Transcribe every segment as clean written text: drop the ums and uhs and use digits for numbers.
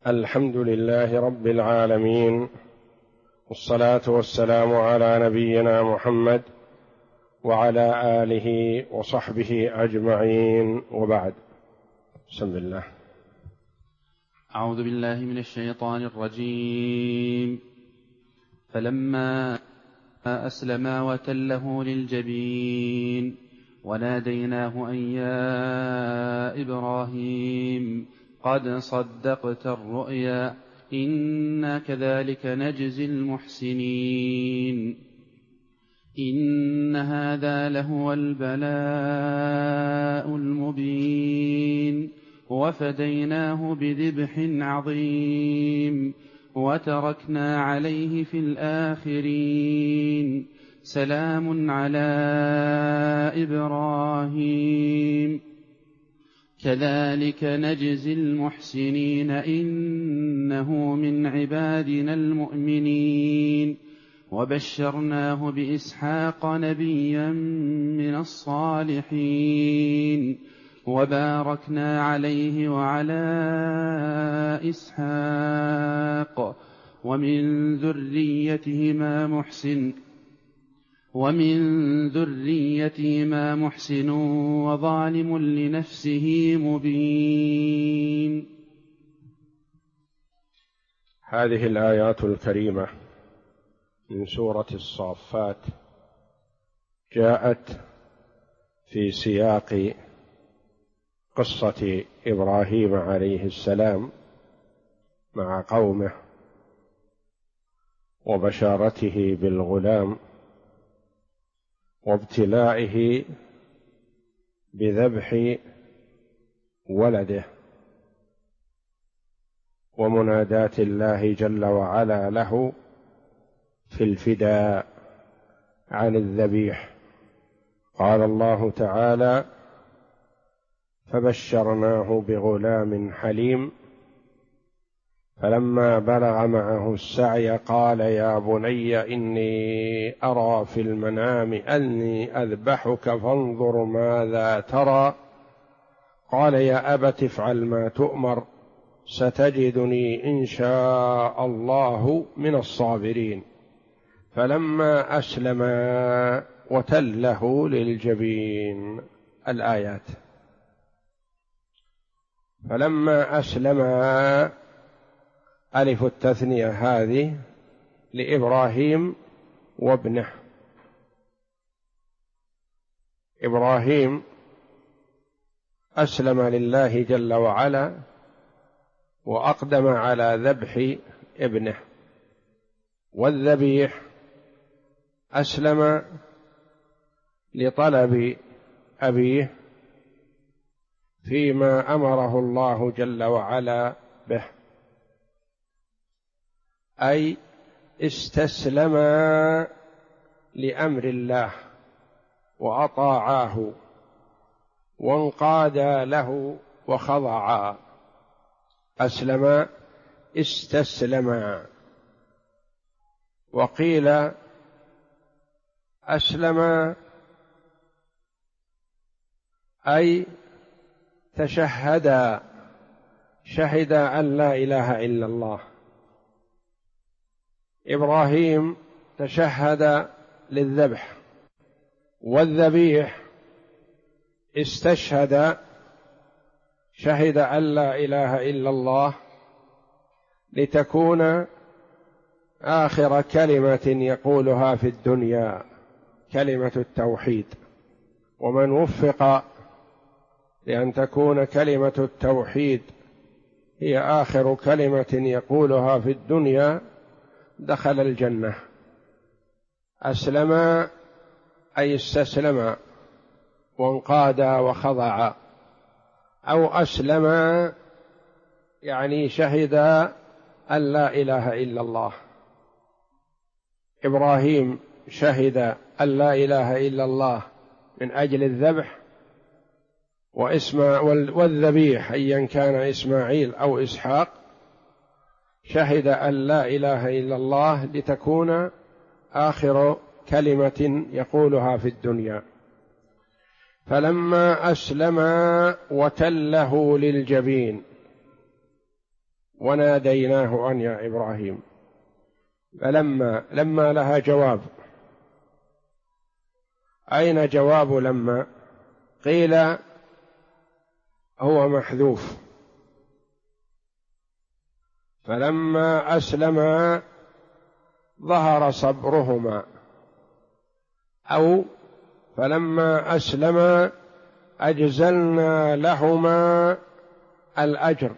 الحمد لله رب العالمين، والصلاة والسلام على نبينا محمد وعلى آله وصحبه أجمعين، وبعد. بسم الله. أعوذ بالله من الشيطان الرجيم. فلما أسلما وتله للجبين وناديناه أن يا إبراهيم قد صدقت الرؤيا إنا كذلك نجزي المحسنين إن هذا لهو البلاء المبين وفديناه بذبح عظيم وتركنا عليه في الآخرين سلام على إبراهيم كذلك نجزي المحسنين إنه من عبادنا المؤمنين وبشرناه بإسحاق نبيا من الصالحين وباركنا عليه وعلى إسحاق ومن ذريتهما محسن وظالم لنفسه مبين. هذه الآيات الكريمة من سورة الصافات جاءت في سياق قصة إبراهيم عليه السلام مع قومه وبشارته بالغلام وابتلائه بذبح ولده ومناداة الله جل وعلا له في الفداء عن الذبيح. قال الله تعالى: فبشرناه بغلام حليم فلما بلغ معه السعي قال يا بني إني أرى في المنام أني أذبحك فانظر ماذا ترى قال يا أبت افعل ما تؤمر ستجدني إن شاء الله من الصابرين فلما أسلما وتله للجبين. الآيات. فلما أسلما ألف التثنية هذه لإبراهيم وابنه. إبراهيم أسلم لله جل وعلا وأقدم على ذبح ابنه، والذبيح أسلم لطلب أبيه فيما أمره الله جل وعلا به، أي استسلما لأمر الله وأطاعاه وانقادا له وخضعا. أسلم استسلما. وقيل أسلم أي تشهدا، شهد أن لا إله إلا الله. إبراهيم تشهد للذبح، والذبيح استشهد، شهد أن لا إله إلا الله لتكون آخر كلمة يقولها في الدنيا، كلمة التوحيد. ومن وفق لأن تكون كلمة التوحيد هي آخر كلمة يقولها في الدنيا دخل الجنة. أسلم أي استسلم وانقاد وخضع، أو أسلم يعني شهد أن لا إله إلا الله. إبراهيم شهد أن لا إله إلا الله من أجل الذبح، والذبيح أيا كان إسماعيل أو إسحاق شهد أن لا إله إلا الله لتكون آخر كلمة يقولها في الدنيا. فلما أسلما وتله للجبين، وناديناه أن يا إبراهيم. فلما لها جواب. أين جواب لما؟ قيل هو محذوف. فلما أسلما ظهر صبرهما، أو فلما أسلما أجزلنا لهما الأجر،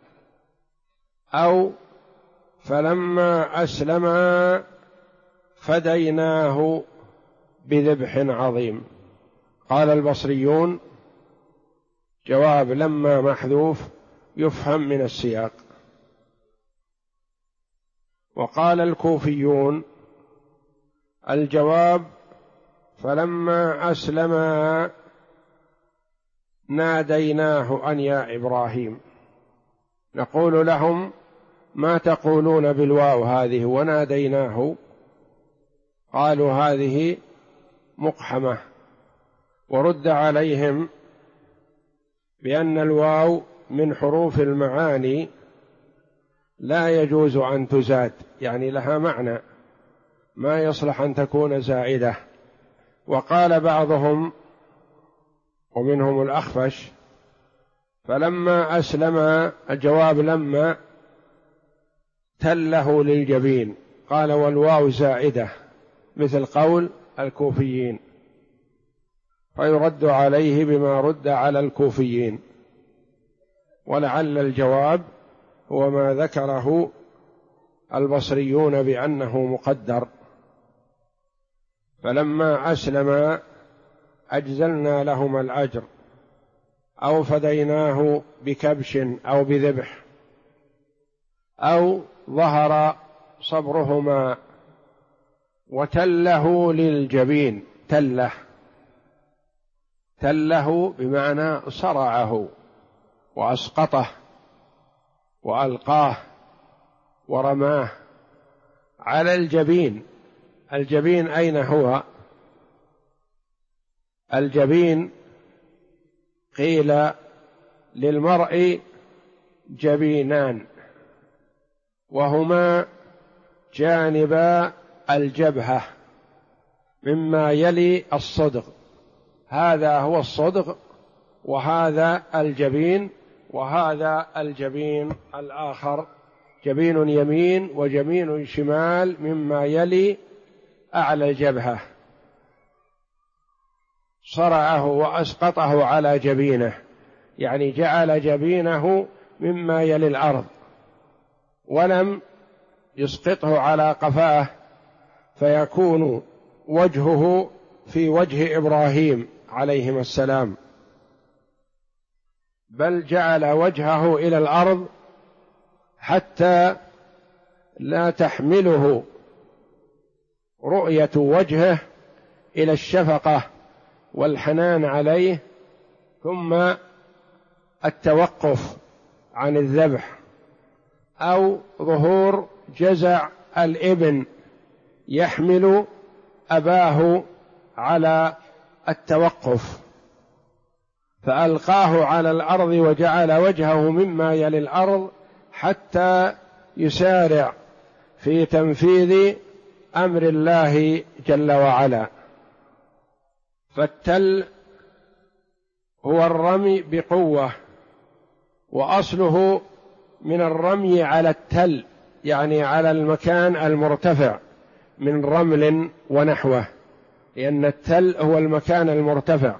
أو فلما أسلما فديناه بذبح عظيم. قال البصريون جواب لما محذوف يفهم من السياق. وقال الكوفيون الجواب فلما أسلما ناديناه أن يا إبراهيم. نقول لهم ما تقولون بالواو هذه وناديناه؟ قالوا هذه مقحمة، ورد عليهم بأن الواو من حروف المعاني لا يجوز أن تزاد، يعني لها معنى ما يصلح أن تكون زائدة. وقال بعضهم ومنهم الأخفش فلما أسلم الجواب لما تله للجبين، قال والواو زائدة مثل قول الكوفيين، فيرد عليه بما رد على الكوفيين. ولعل الجواب هو ما ذكره البصريون بأنه مقدر. فلما أسلم أجزلنا لهما الأجر، أو فديناه بكبش أو بذبح، أو ظهر صبرهما وتله للجبين. تله بمعنى صرعه وأسقطه وألقاه ورماه على الجبين. الجبين أين هو؟ الجبين قيل للمرء جبينان، وهما جانبا الجبهة مما يلي الصدغ، هذا هو الصدغ وهذا الجبين، وهذا الجبين الآخر جبين يمين وجبين شمال مما يلي أعلى الجبهة. صرعه وأسقطه على جبينه، يعني جعل جبينه مما يلي الأرض، ولم يسقطه على قفاه فيكون وجهه في وجه إبراهيم عليهما السلام، بل جعل وجهه إلى الأرض حتى لا تحمله رؤية وجهه إلى الشفقة والحنان عليه، ثم التوقف عن الذبح، أو ظهور جزع الابن يحمل أباه على التوقف، فألقاه على الأرض وجعل وجهه مما يلي الأرض حتى يسارع في تنفيذ أمر الله جل وعلا. فالتل هو الرمي بقوة، وأصله من الرمي على التل، يعني على المكان المرتفع من رمل ونحوه، لأن التل هو المكان المرتفع،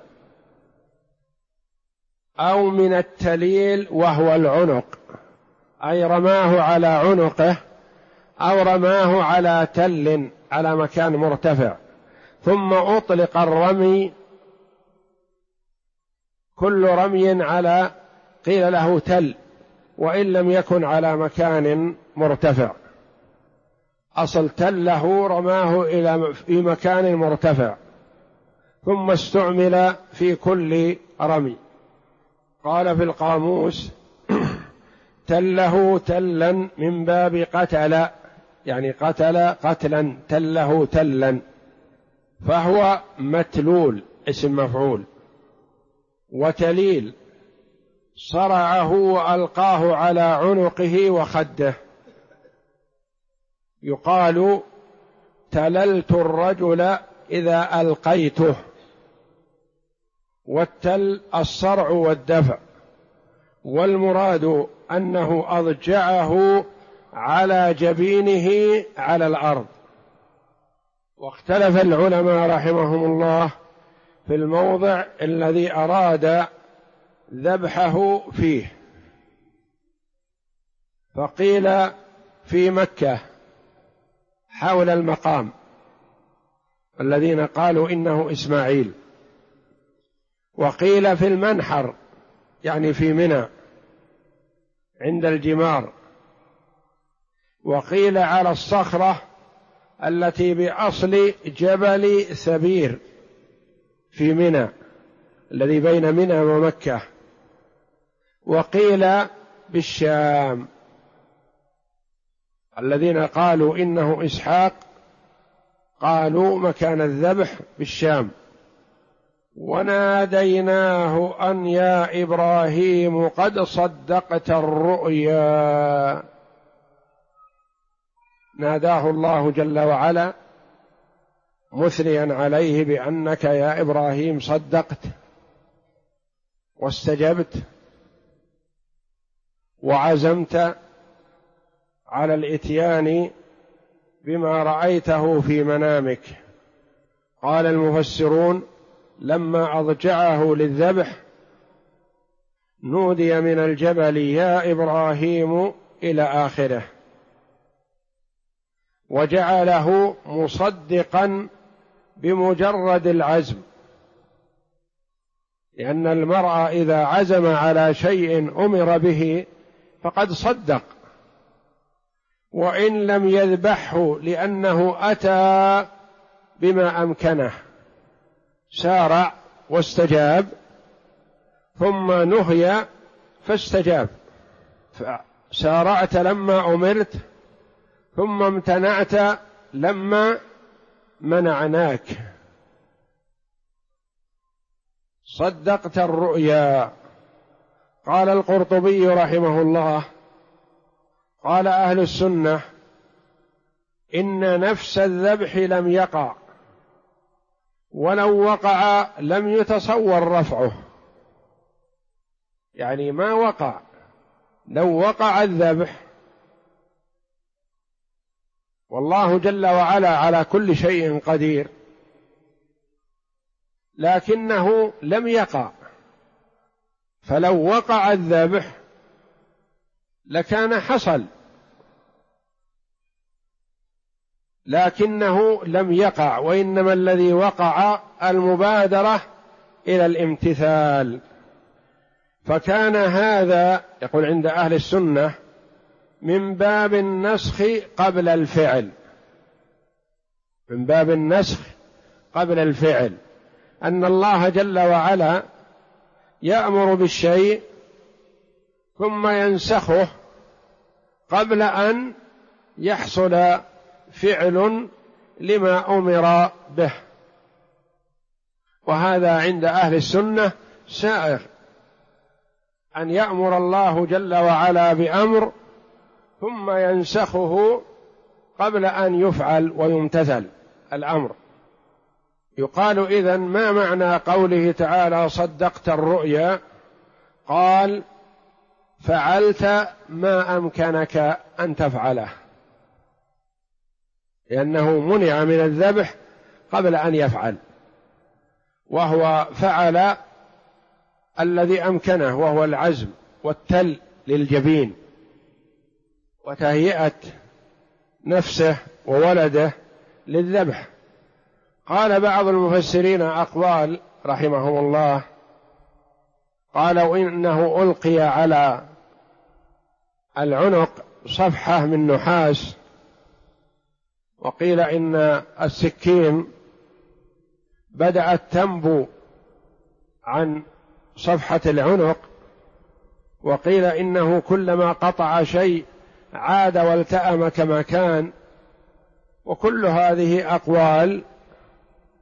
أو من التليل وهو العنق، أي رماه على عنقه أو رماه على تل على مكان مرتفع. ثم أطلق الرمي كل رمي على قيل له تل، وإن لم يكن على مكان مرتفع. أصل تله رماه في مكان مرتفع، ثم استعمل في كل رمي. قال في القاموس تله تلا من باب قتل، يعني قتل قتلا، تله تلا، فهو متلول اسم مفعول. وتليل صرعه وألقاه على عنقه وخده. يقال تللت الرجل إذا ألقيته، والتل الصرع والدفع، والمراد أنه أضجعه على جبينه على الأرض. واختلف العلماء رحمهم الله في الموضع الذي أراد ذبحه فيه، فقيل في مكة حول المقام الذين قالوا إنه إسماعيل، وقيل في المنحر يعني في منى عند الجمار، وقيل على الصخرة التي بأصل جبل سبير في منى الذي بين منى ومكة، وقيل بالشام. الذين قالوا إنه إسحاق قالوا مكان الذبح بالشام. وناديناه أن يا إبراهيم قد صدقت الرؤيا، ناداه الله جل وعلا مثنيا عليه بأنك يا إبراهيم صدقت واستجبت وعزمت على الإتيان بما رأيته في منامك. قال المفسرون لما أضجعه للذبح نودي من الجبل يا إبراهيم إلى آخره، وجعله مصدقا بمجرد العزم، لأن المرء إذا عزم على شيء أمر به فقد صدق، وإن لم يذبحه لأنه أتى بما أمكنه سارع واستجاب، ثم نهي فاستجاب، سارعت لما أمرت ثم امتنعت لما منعناك، صدقت الرؤيا. قال القرطبي رحمه الله قال أهل السنة إن نفس الذبح لم يقع، ولو وقع لم يتصور رفعه، يعني ما وقع، لو وقع الذبح والله جل وعلا على كل شيء قدير، لكنه لم يقع، فلو وقع الذبح لكان حصل، لكنه لم يقع، وإنما الذي وقع المبادرة إلى الامتثال. فكان هذا يقول عند أهل السنة من باب النسخ قبل الفعل، من باب النسخ قبل الفعل، أن الله جل وعلا يأمر بالشيء ثم ينسخه قبل أن يحصل فعل لما أمر به. وهذا عند أهل السنة سائغ، أن يأمر الله جل وعلا بأمر ثم ينسخه قبل أن يفعل ويمتثل الأمر. يقال إذن ما معنى قوله تعالى صدقت الرؤيا؟ قال فعلت ما أمكنك أن تفعله، لأنه منع من الذبح قبل أن يفعل، وهو فعل الذي أمكنه وهو العزم والتل للجبين وتهيئة نفسه وولده للذبح. قال بعض المفسرين أقوال رحمهم الله، قالوا إنه ألقي على العنق صفحة من نحاس، وقيل إن السكين بدأت تنبو عن صفحة العنق، وقيل إنه كلما قطع شيء عاد والتأم كما كان. وكل هذه أقوال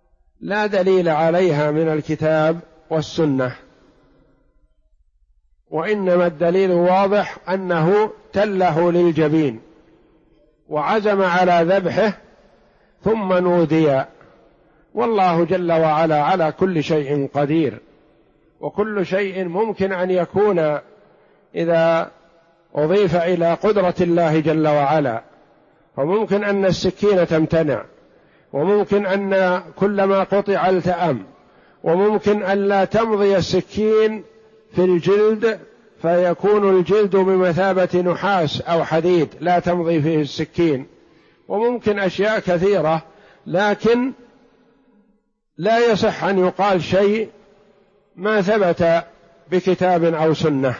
لا دليل عليها من الكتاب والسنة، وإنما الدليل واضح أنه تله للجبين وعزم على ذبحه ثم نودي. والله جل وعلا على كل شيء قدير، وكل شيء ممكن أن يكون إذا أضيف إلى قدرة الله جل وعلا، فممكن أن السكين تمتنع، وممكن أن كلما قطع التأم، وممكن أن لا تمضي السكين في الجلد فيكون الجلد بمثابة نحاس أو حديد لا تمضي فيه السكين، وممكن أشياء كثيرة، لكن لا يصح أن يقال شيء ما ثبت بكتاب أو سنة.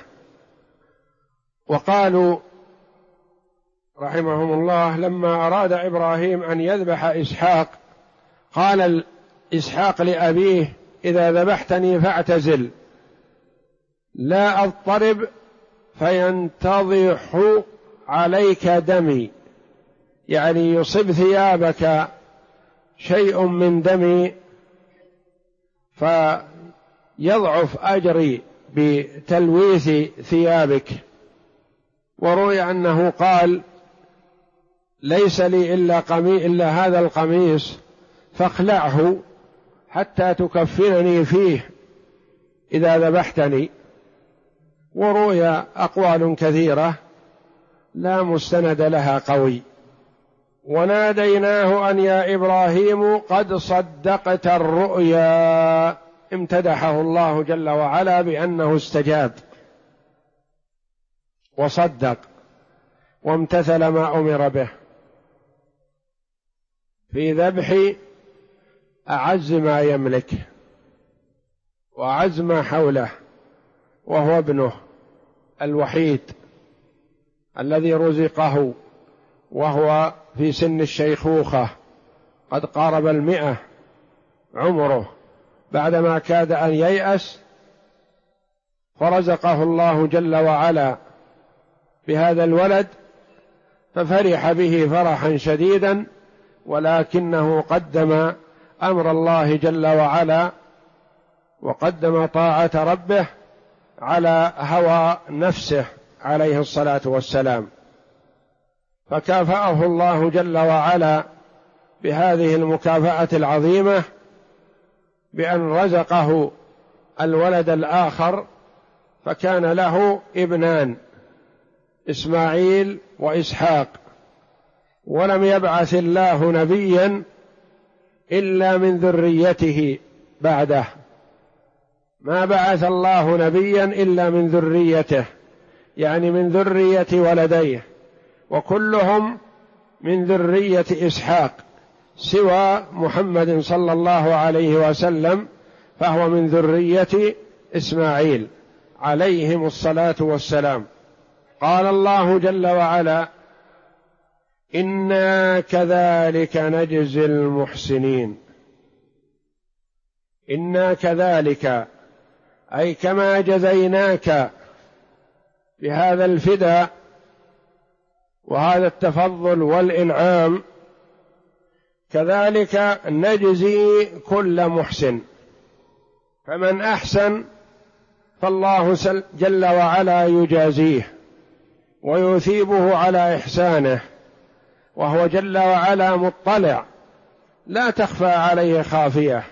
وقالوا رحمهم الله لما أراد إبراهيم أن يذبح إسحاق قال إسحاق لأبيه: إذا ذبحتني فاعتزل، لا أضطرب فينتضح عليك دمي، يعني يصب ثيابك شيء من دمي فيضعف أجري بتلويث ثيابك. وروي أنه قال: ليس لي إلا هذا القميص فاخلعه حتى تكفنني فيه إذا ذبحتني. وروي أقوال كثيرة لا مستند لها قوي. وناديناه أن يا إبراهيم قد صدقت الرؤيا، امتدحه الله جل وعلا بأنه استجاب وصدق وامتثل ما أمر به في ذبح أعز ما يملك وأعز ما حوله، وهو ابنه الوحيد الذي رزقه وهو في سن الشيخوخة، قد قارب 100 عمره، بعدما كاد أن ييأس فرزقه الله جل وعلا بهذا الولد، ففرح به فرحا شديدا، ولكنه قدم أمر الله جل وعلا وقدم طاعة ربه على هوى نفسه عليه الصلاة والسلام، فكافأه الله جل وعلا بهذه المكافأة العظيمة بأن رزقه الولد الآخر، فكان له ابنان إسماعيل وإسحاق. ولم يبعث الله نبيا إلا من ذريته بعده، ما بعث الله نبيا إلا من ذريته، يعني من ذرية ولديه، وكلهم من ذرية إسحاق سوى محمد صلى الله عليه وسلم، فهو من ذرية إسماعيل عليهم الصلاة والسلام. قال الله جل وعلا: إنا كذلك نجزي المحسنين. إنا كذلك أي كما جزيناك بهذا الفداء وهذا التفضل والإنعام، كذلك نجزي كل محسن. فمن أحسن فالله جل وعلا يجازيه ويثيبه على إحسانه، وهو جل وعلا مطلع لا تخفى عليه خافية،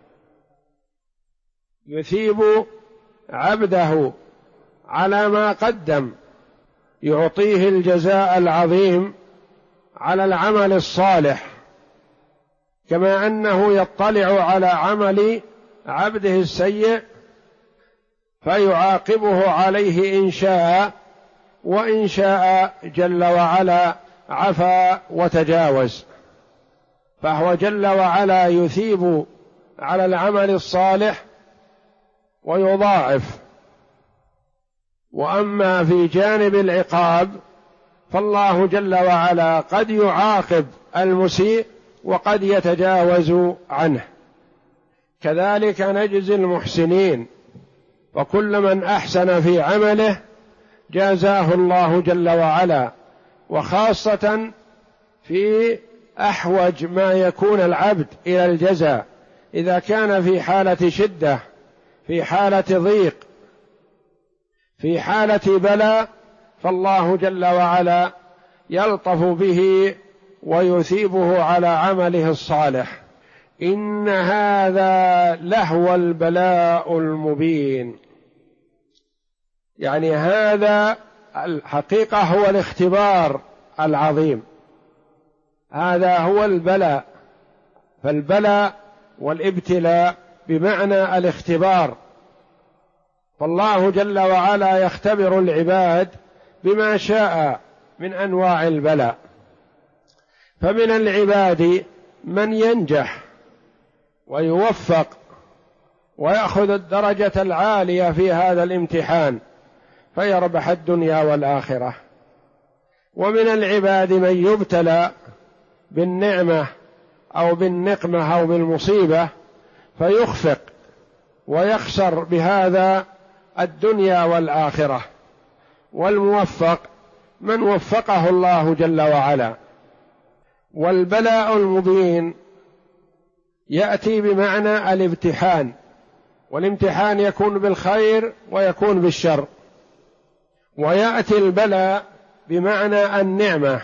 يثيب عبده على ما قدم، يعطيه الجزاء العظيم على العمل الصالح، كما أنه يطلع على عمل عبده السيء فيعاقبه عليه إن شاء، وإن شاء جل وعلا عفا وتجاوز. فهو جل وعلا يثيب على العمل الصالح ويضاعف. وأما في جانب العقاب فالله جل وعلا قد يعاقب المسيء وقد يتجاوز عنه. كذلك نجزي المحسنين، وكل من أحسن في عمله جازاه الله جل وعلا، وخاصة في أحوج ما يكون العبد إلى الجزاء، إذا كان في حالة شدة، في حالة ضيق، في حالة بلاء فالله جل وعلا يلطف به ويثيبه على عمله الصالح. إن هذا لهو البلاء المبين، يعني هذا الحقيقة هو الاختبار العظيم، هذا هو البلاء. فالبلاء والابتلاء بمعنى الاختبار، فالله جل وعلا يختبر العباد بما شاء من أنواع البلاء. فمن العباد من ينجح ويوفق ويأخذ الدرجة العالية في هذا الامتحان فيربح الدنيا والآخرة، ومن العباد من يبتلى بالنعمة أو بالنقمة أو بالمصيبة فيخفق ويخسر بهذا الدنيا والآخرة. والموفق من وفقه الله جل وعلا. والبلاء المبين يأتي بمعنى الامتحان، والامتحان يكون بالخير ويكون بالشر، ويأتي البلاء بمعنى النعمة،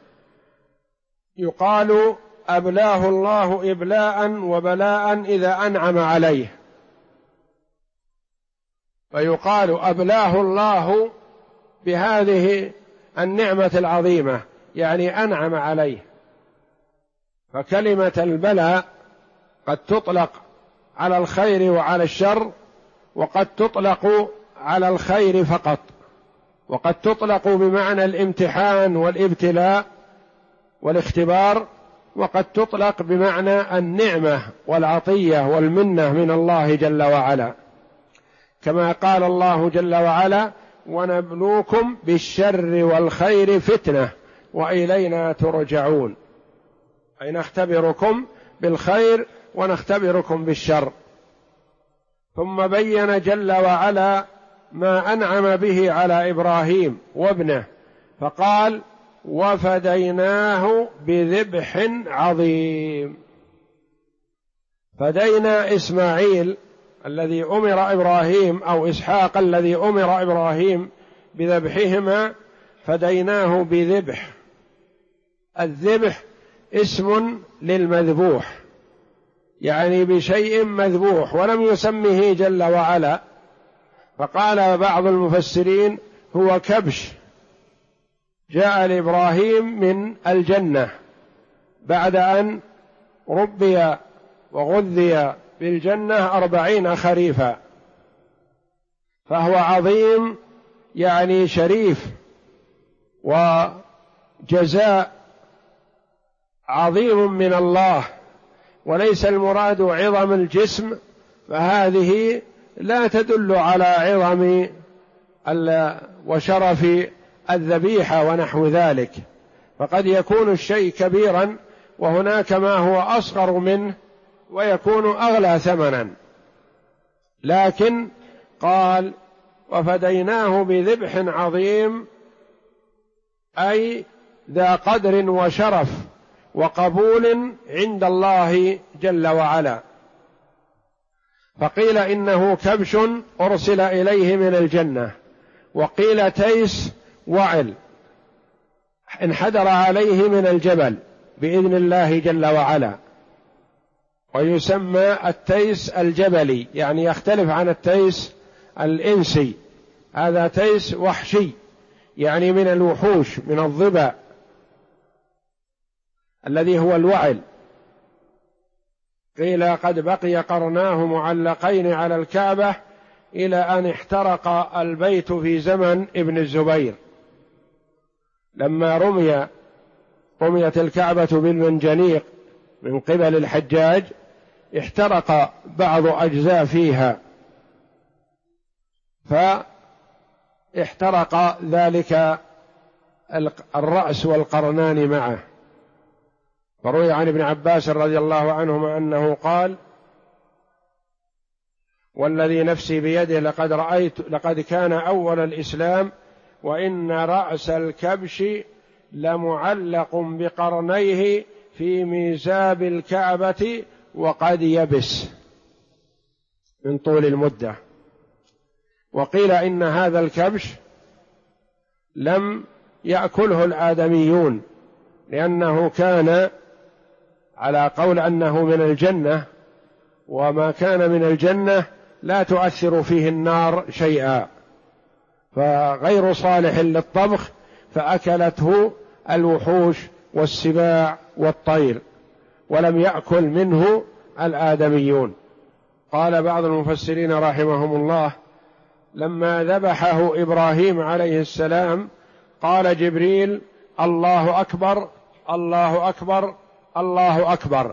يقال أبلاه الله إبلاء وبلاء إذا أنعم عليه، فيقال أبلاه الله بهذه النعمة العظيمة، يعني أنعم عليه. فكلمة البلاء قد تطلق على الخير وعلى الشر، وقد تطلق على الخير فقط، وقد تطلق بمعنى الامتحان والابتلاء والاختبار، وقد تطلق بمعنى النعمة والعطية والمنة من الله جل وعلا، كما قال الله جل وعلا: ونبلوكم بالشر والخير فتنة وإلينا ترجعون، أي نختبركم بالخير ونختبركم بالشر. ثم بين جل وعلا ما أنعم به على إبراهيم وابنه فقال: وفديناه بذبح عظيم. فدينا إسماعيل الذي أمر إبراهيم أو إسحاق الذي أمر إبراهيم بذبحهما، فديناه بذبح. الذبح اسم للمذبوح، يعني بشيء مذبوح، ولم يسمه جل وعلا، فقال بعض المفسرين: هو كبش جاء لإبراهيم من الجنة بعد أن ربي وغذي بالجنة 40 خريفا، فهو عظيم يعني شريف، وجزاء عظيم من الله، وليس المراد عظم الجسم، فهذه لا تدل على عظم وشرف الذبيحة ونحو ذلك، فقد يكون الشيء كبيرا وهناك ما هو أصغر منه ويكون أغلى ثمنا. لكن قال: وفديناه بذبح عظيم، أي ذا قدر وشرف وقبول عند الله جل وعلا. فقيل إنه كبش أرسل إليه من الجنة، وقيل تيس وعل انحدر عليه من الجبل بإذن الله جل وعلا، ويسمى التيس الجبلي، يعني يختلف عن التيس الإنسي، هذا تيس وحشي يعني من الوحوش، من الظبا الذي هو الوعل. قيل قد بقي قرناه معلقين على الكعبة إلى أن احترق البيت في زمن ابن الزبير، لما رميت الكعبة بالمنجنيق من قبل الحجاج، احترق بعض أجزاء فيها، فاحترق ذلك الرأس والقرنان معه. فروي عن ابن عباس رضي الله عنهما أنه قال: والذي نفسي بيده لقد كان أول الإسلام وإن رأس الكبش لمعلق بقرنيه في ميزاب الكعبة وقد يبس من طول المدة. وقيل إن هذا الكبش لم يأكله الآدميون، لأنه كان على قول أنه من الجنة، وما كان من الجنة لا تؤثر فيه النار شيئا، فغير صالح للطبخ، فأكلته الوحوش والسباع والطير، ولم يأكل منه الآدميون. قال بعض المفسرين رحمهم الله: لما ذبحه إبراهيم عليه السلام قال جبريل: الله أكبر الله أكبر الله أكبر،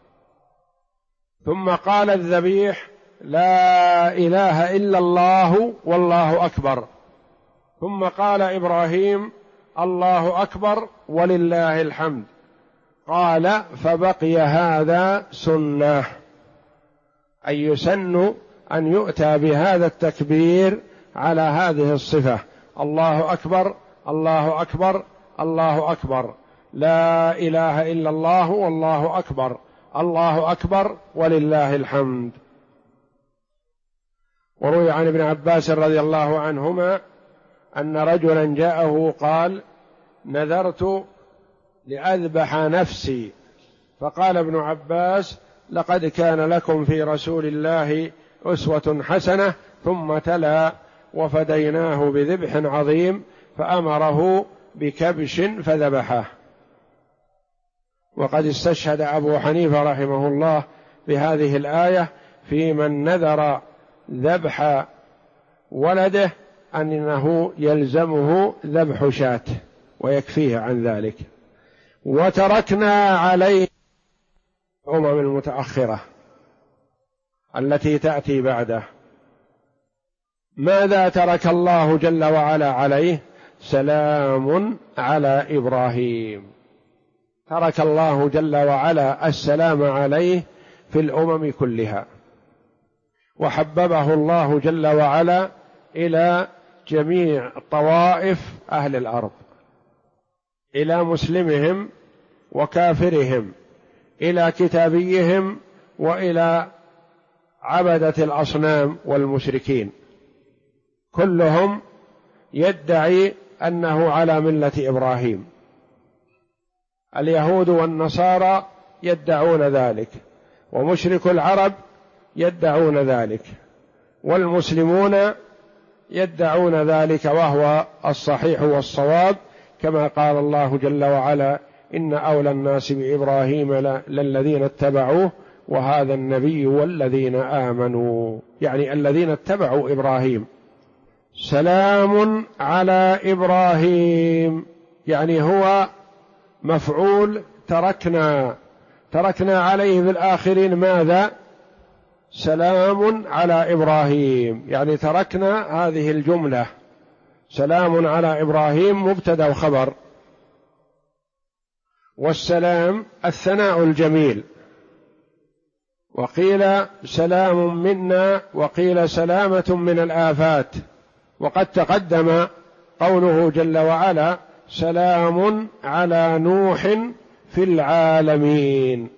ثم قال الذبيح: لا إله إلا الله والله أكبر، ثم قال إبراهيم: الله أكبر ولله الحمد. قال: فبقي هذا سنة، أي يسن أن يؤتى بهذا التكبير على هذه الصفة: الله أكبر الله أكبر الله أكبر، لا إله إلا الله والله أكبر، الله أكبر ولله الحمد. وروي عن ابن عباس رضي الله عنهما أن رجلا جاءه قال: نذرت لأذبح نفسي، فقال ابن عباس: لقد كان لكم في رسول الله أسوة حسنة، ثم تلا: وفديناه بذبح عظيم، فأمره بكبش فذبحه. وقد استشهد أبو حنيفة رحمه الله بهذه الآية في من نذر ذبح ولده أنه يلزمه ذبح شاة ويكفيه عن ذلك. وتركنا عليه الأمم المتأخرة التي تأتي بعده. ماذا ترك الله جل وعلا عليه؟ سلام على إبراهيم. ترك الله جل وعلا السلام عليه في الأمم كلها، وحببه الله جل وعلا إلى جميع طوائف أهل الأرض، إلى مسلمهم وكافرهم، إلى كتابيهم وإلى عبدة الأصنام والمشركين، كلهم يدعي أنه على ملة إبراهيم. اليهود والنصارى يدعون ذلك، ومشرك العرب يدعون ذلك، والمسلمون يدعون ذلك، وهو الصحيح والصواب، كما قال الله جل وعلا: إن أولى الناس بإبراهيم للذين اتبعوه وهذا النبي والذين آمنوا، يعني الذين اتبعوا إبراهيم. سلام على إبراهيم يعني هو مفعول تركنا عليه في الآخرين ماذا؟ سلام على إبراهيم، يعني تركنا هذه الجملة. سلام على إبراهيم مبتدأ وخبر، والسلام الثناء الجميل، وقيل سلام منا، وقيل سلامة من الآفات. وقد تقدم قوله جل وعلا: سلام على نوح في العالمين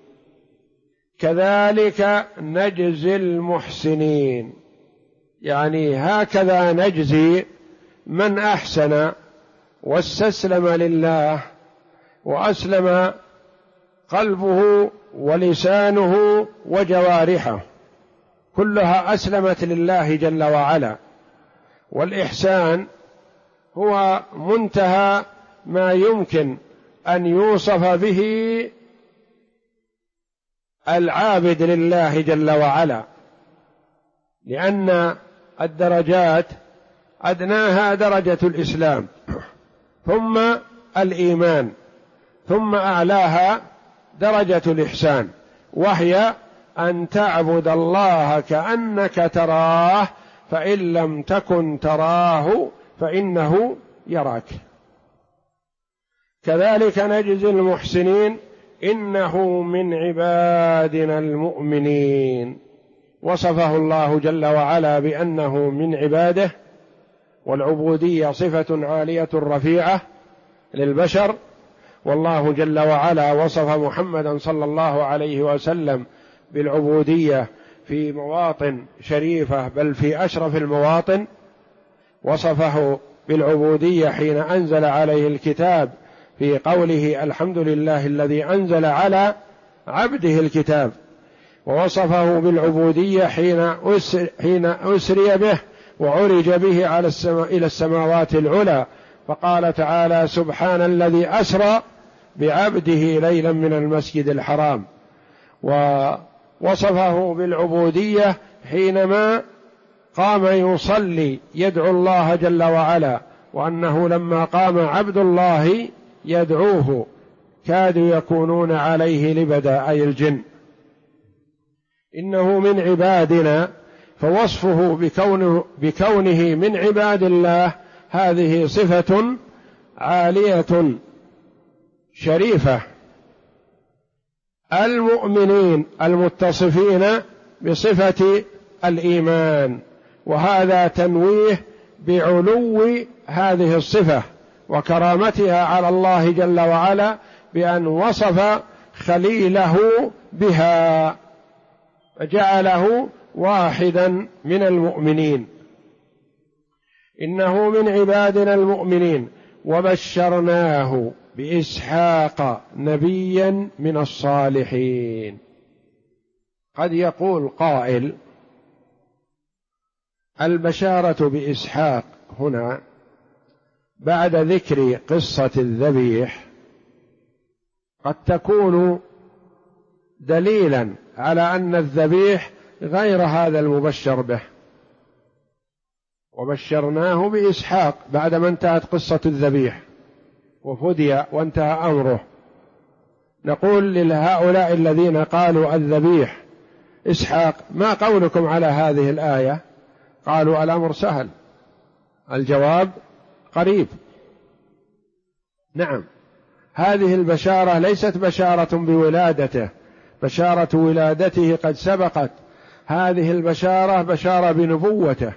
كذلك نجزي المحسنين، يعني هكذا نجزي من أحسن واستسلم لله وأسلم قلبه ولسانه وجوارحه، كلها أسلمت لله جل وعلا. والإحسان هو منتهى ما يمكن أن يوصف به العابد لله جل وعلا، لأن الدرجات أدناها درجة الإسلام، ثم الإيمان، ثم أعلاها درجة الإحسان، وهي أن تعبد الله كأنك تراه، فإن لم تكن تراه فإنه يراك. كذلك نجزي المحسنين إنه من عبادنا المؤمنين. وصفه الله جل وعلا بأنه من عباده، والعبودية صفة عالية رفيعة للبشر، والله جل وعلا وصف محمدا صلى الله عليه وسلم بالعبودية في مواطن شريفة، بل في أشرف المواطن، وصفه بالعبودية حين أنزل عليه الكتاب في قوله الحمد لله الذي أنزل على عبده الكتاب، ووصفه بالعبودية حين أسري به وعرج به إلى السماوات العلى، فقال تعالى سبحان الذي أسرى بعبده ليلا من المسجد الحرام. ووصفه بالعبودية حينما قام يصلي يدعو الله جل وعلا، وأنه لما قام عبد الله يدعوه كادوا يكونون عليه لبدا، أي الجن. إنه من عبادنا، فوصفه بكونه من عباد الله هذه صفة عالية شريفة. المؤمنين المتصفين بصفة الإيمان، وهذا تنويه بعلو هذه الصفة وكرامتها على الله جل وعلا بأن وصف خليله بها فجعله واحدا من المؤمنين. إنه من عبادنا المؤمنين وبشرناه بإسحاق نبيا من الصالحين. قد يقول قائل البشارة بإسحاق هنا بعد ذكر قصة الذبيح قد تكون دليلا على أن الذبيح غير هذا المبشر به، وبشرناه بإسحاق بعدما انتهت قصة الذبيح وفدي وانتهى أمره. نقول لهؤلاء الذين قالوا الذبيح إسحاق ما قولكم على هذه الآية؟ قالوا الأمر سهل، الجواب قريب. نعم، هذه البشارة ليست بشارة بولادته، بشارة ولادته قد سبقت، هذه البشارة بشارة بنبوته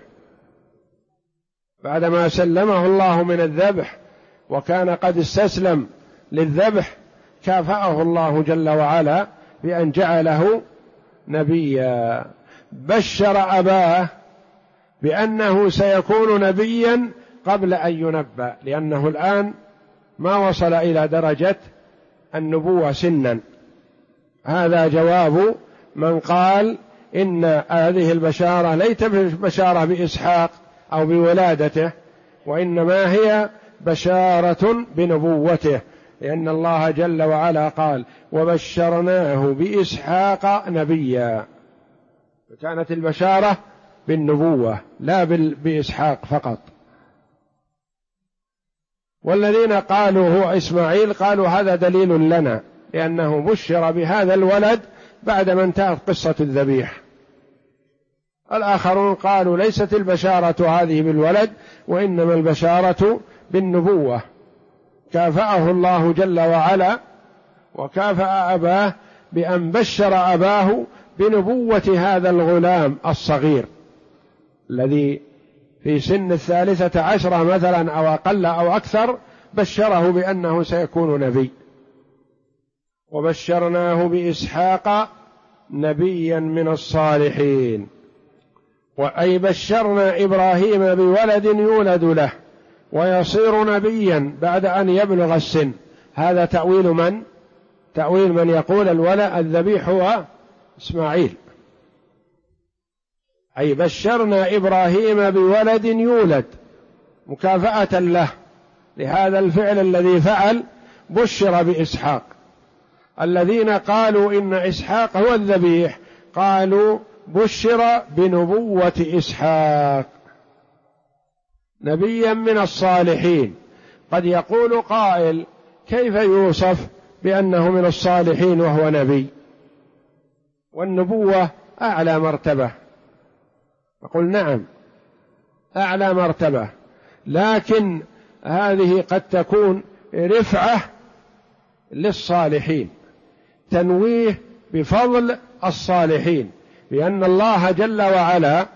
بعدما سلمه الله من الذبح وكان قد استسلم للذبح، كافأه الله جل وعلا بأن جعله نبيا. بشر أباه بأنه سيكون نبيا قبل أن ينبأ، لأنه الآن ما وصل إلى درجة النبوة سنا. هذا جواب من قال إن هذه البشارة ليست بشارة بإسحاق أو بولادته، وإنما هي بشارة بنبوته، لأن الله جل وعلا قال وبشرناه بإسحاق نبيا، فكانت البشارة بالنبوة لا بإسحاق فقط. والذين قالوا هو إسماعيل قالوا هذا دليل لنا، لأنه بشر بهذا الولد بعدما انتهت قصة الذبيح. الآخرون قالوا ليست البشارة هذه بالولد، وإنما البشارة بالنبوة، كافأه الله جل وعلا وكافأ أباه بأن بشر أباه بنبوة هذا الغلام الصغير الذي في سن 13 مثلا أو أقل أو أكثر، بشره بأنه سيكون نبي. وبشرناه بإسحاق نبيا من الصالحين، وأي بشرنا إبراهيم بولد يولد له ويصير نبيا بعد أن يبلغ السن. هذا تأويل من؟ تأويل من يقول الولد الذبيح هو إسماعيل. أي بشرنا إبراهيم بولد يولد مكافأة له لهذا الفعل الذي فعل، بشر بإسحاق. الذين قالوا إن إسحاق هو الذبيح قالوا بشر بنبوة إسحاق نبيا من الصالحين. قد يقول قائل كيف يوصف بأنه من الصالحين وهو نبي؟ والنبوة أعلى مرتبة. أقول نعم أعلى مرتبة، لكن هذه قد تكون رفعة للصالحين، تنويه بفضل الصالحين، لأن الله جل وعلا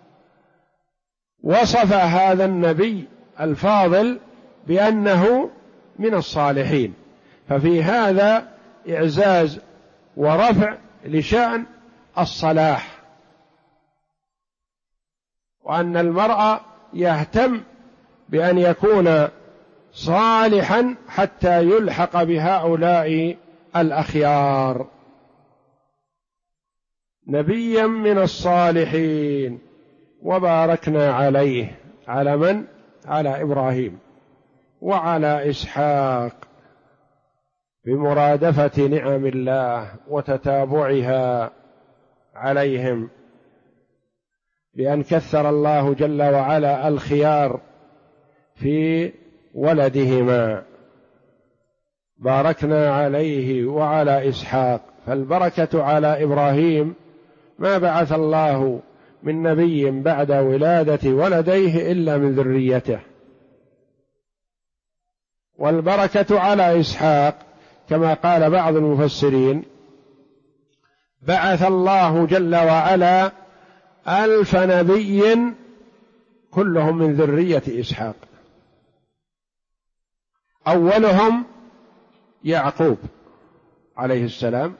وصف هذا النبي الفاضل بأنه من الصالحين، ففي هذا إعزاز ورفع لشأن الصلاح، وأن المرء يهتم بأن يكون صالحا حتى يلحق بهؤلاء الأخيار، نبيا من الصالحين. وباركنا عليه، على من؟ على إبراهيم وعلى إسحاق، بمرادفة نعم الله وتتابعها عليهم، بأن كثر الله جل وعلا الخيار في ولدهما. باركنا عليه وعلى إسحاق، فالبركة على إبراهيم، ما بعث الله من نبي بعد ولادة ولديه إلا من ذريته. والبركة على إسحاق كما قال بعض المفسرين: بعث الله جل وعلا 1000 نبي كلهم من ذرية إسحاق، أولهم يعقوب عليه السلام،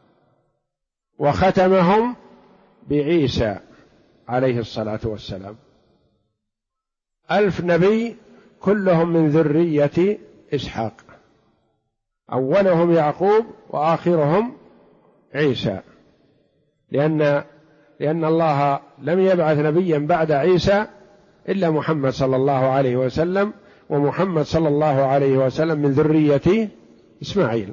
وختمهم بعيسى عليه الصلاة والسلام. 1000 نبي كلهم من ذرية إسحاق، أولهم يعقوب وآخرهم عيسى، لأن الله لم يبعث نبيا بعد عيسى إلا محمد صلى الله عليه وسلم، ومحمد صلى الله عليه وسلم من ذرية إسماعيل.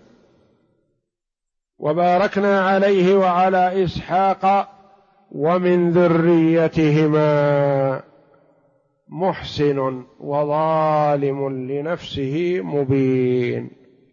وباركنا عليه وعلى إسحاق ومن ذريتهما محسن وظالم لنفسه مبين.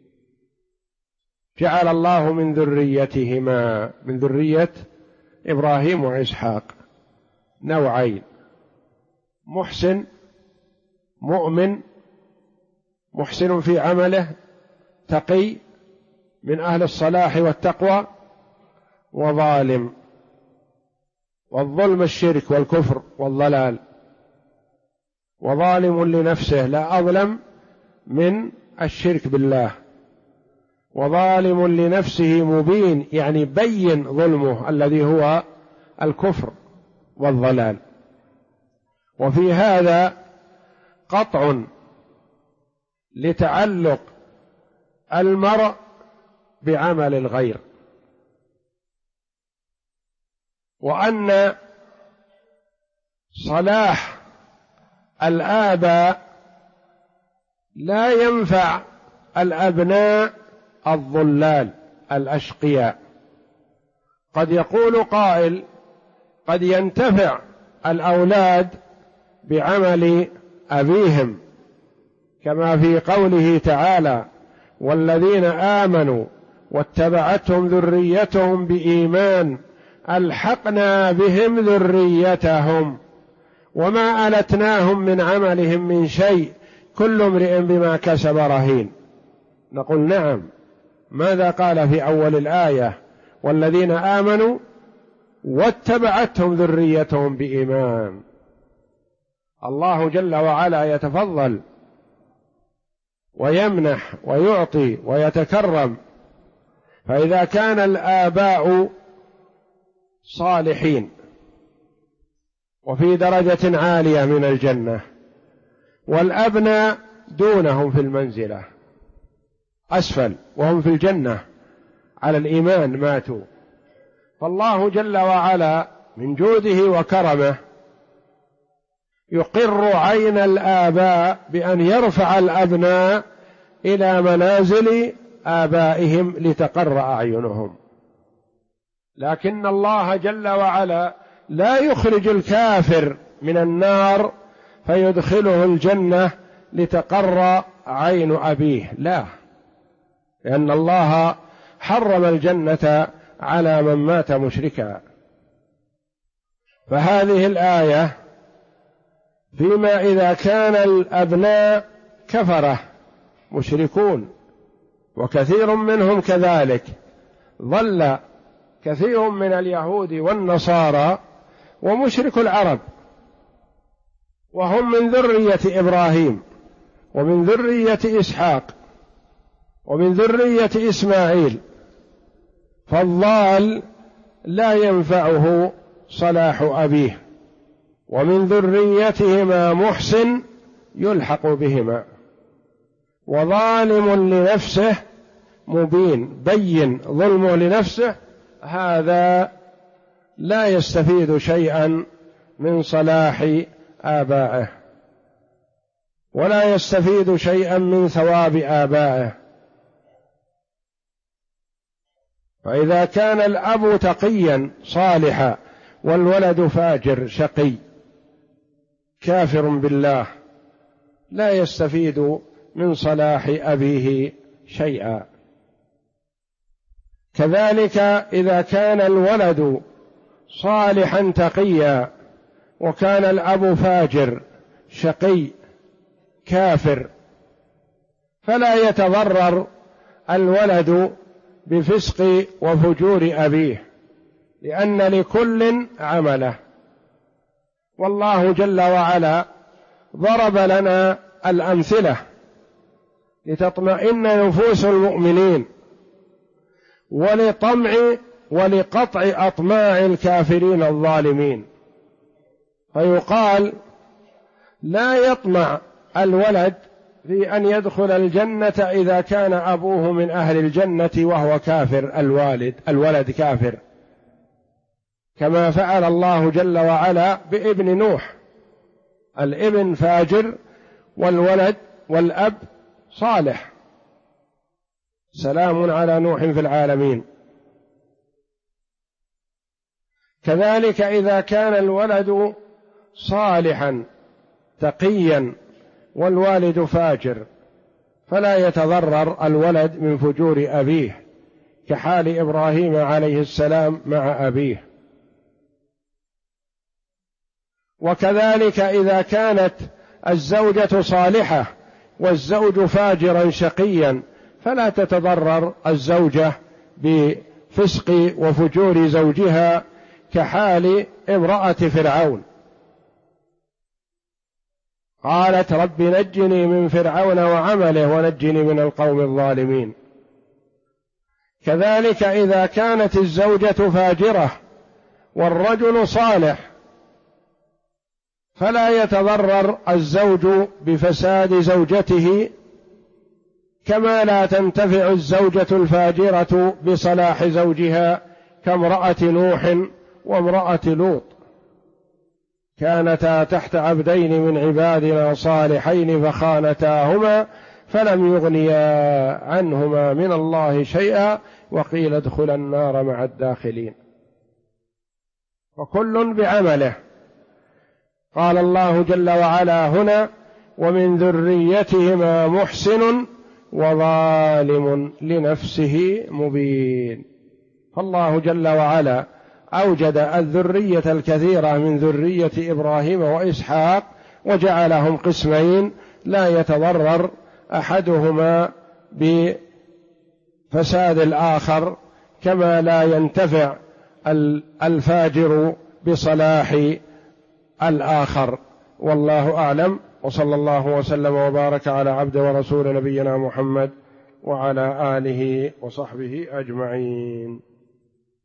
جعل الله من ذريتهما، من ذرية إبراهيم وإسحاق، نوعين: محسن مؤمن، محسن في عمله، تقي من أهل الصلاح والتقوى، وظالم، والظلم الشرك والكفر والضلال، وظالم لنفسه، لا أظلم من الشرك بالله، وظالم لنفسه مبين، يعني بين ظلمه الذي هو الكفر والضلال. وفي هذا قطع لتعلق المرء بعمل الغير، وأن صلاح الآباء لا ينفع الأبناء الضلال الأشقياء. قد يقول قائل: قد ينتفع الأولاد بعمل أبيهم، كما في قوله تعالى: والذين آمنوا واتبعتهم ذريتهم بإيمان ألحقنا بهم ذريتهم وما ألتناهم من عملهم من شيء كل امرئ بما كسب رهين. نقول نعم، ماذا قال في أول الآية؟ والذين آمنوا واتبعتهم ذريتهم بإيمان. الله جل وعلا يتفضل ويمنح ويعطي ويتكرم، فإذا كان الآباء صالحين وفي درجة عالية من الجنة، والأبناء دونهم في المنزلة أسفل وهم في الجنة على الإيمان ماتوا، فالله جل وعلا من جوده وكرمه يقر عين الآباء بأن يرفع الأبناء إلى منازل آبائهم لتقر أعينهم. لكن الله جل وعلا لا يخرج الكافر من النار فيدخله الجنة لتقر عين أبيه، لا، لأن الله حرم الجنة على من مات مشركا. فهذه الآية فيما إذا كان الأبناء كفرة مشركون، وكثير منهم كذلك، ظل كثير من اليهود والنصارى ومشرك العرب وهم من ذرية إبراهيم ومن ذرية إسحاق ومن ذرية إسماعيل، فالضال لا ينفعه صلاح أبيه ومن ذريتهما محسن يلحق بهما، وظالم لنفسه مبين بين ظلمه لنفسه، هذا لا يستفيد شيئا من صلاح آبائه ولا يستفيد شيئا من ثواب آبائه. فإذا كان الأب تقيا صالحا والولد فاجر شقي كافر بالله لا يستفيد من صلاح أبيه شيئا. كذلك إذا كان الولد صالحا تقيا وكان الأب فاجر شقي كافر، فلا يتضرر الولد بفسق وفجور أبيه، لأن لكل عمله. والله جل وعلا ضرب لنا الأمثلة لتطمئن نفوس المؤمنين ولقطع أطماع الكافرين الظالمين. فيقال لا يطمع الولد في أن يدخل الجنة إذا كان أبوه من أهل الجنة وهو كافر، الولد كافر، كما فعل الله جل وعلا بابن نوح، الابن فاجر والأب صالح، سلام على نوح في العالمين. كذلك إذا كان الولد صالحا تقيا والوالد فاجر فلا يتضرر الولد من فجور أبيه، كحال إبراهيم عليه السلام مع أبيه. وكذلك إذا كانت الزوجة صالحة والزوج فاجرا شقيا فلا تتضرر الزوجة بفسق وفجور زوجها، كحال امرأة فرعون، قالت رب نجني من فرعون وعمله ونجني من القوم الظالمين. كذلك إذا كانت الزوجة فاجرة والرجل صالح فلا يتضرر الزوج بفساد زوجته، كما لا تنتفع الزوجة الفاجرة بصلاح زوجها، كامرأة نوح وامرأة لوط، كانتا تحت عبدين من عبادنا صالحين فخانتاهما فلم يغنيا عنهما من الله شيئا وقيل ادخلا النار مع الداخلين. وكل بعمله. قال الله جل وعلا هنا ومن ذريتهما محسن وظالم لنفسه مبين. فالله جل وعلا أوجد الذرية الكثيرة من ذرية إبراهيم وإسحاق وجعلهم قسمين، لا يتضرر أحدهما بفساد الآخر، كما لا ينتفع الفاجر بصلاح الآخر. والله أعلم، وصلى الله وسلم وبارك على عبد ورسول نبينا محمد وعلى آله وصحبه أجمعين.